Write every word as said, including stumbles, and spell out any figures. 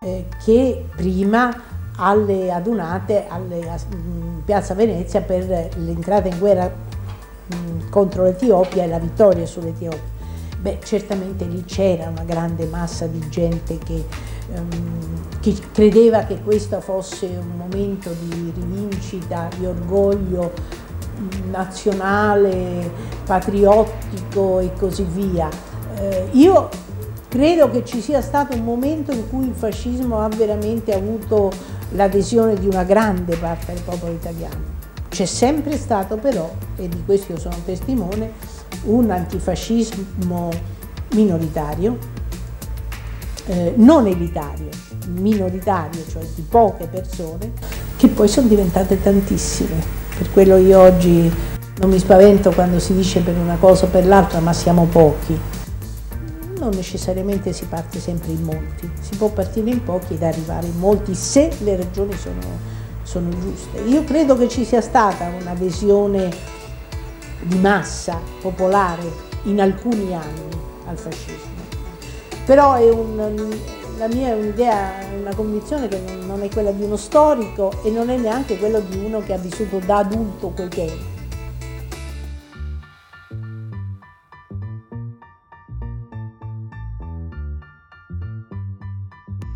eh, che prima alle adunate alle, a Piazza Venezia per l'entrata in guerra mh, contro l'Etiopia e la vittoria sull'Etiopia. Beh, certamente lì c'era una grande massa di gente che, um, che credeva che questo fosse un momento di rivincita, di orgoglio nazionale, patriottico e così via. Eh, io credo che ci sia stato un momento in cui il fascismo ha veramente avuto l'adesione di una grande parte del popolo italiano. C'è sempre stato però, e di questo io sono testimone, un antifascismo minoritario, eh, non elitario, minoritario, cioè di poche persone, che poi sono diventate tantissime. Per quello io oggi non mi spavento quando si dice per una cosa o per l'altra, ma siamo pochi. Non necessariamente si parte sempre in molti, si può partire in pochi ed arrivare in molti se le ragioni sono, sono giuste. Io credo che ci sia stata un'adesione di massa popolare in alcuni anni al fascismo, però è un, la mia è un'idea, una convinzione che non è quella di uno storico e non è neanche quella di uno che ha vissuto da adulto quei tempi.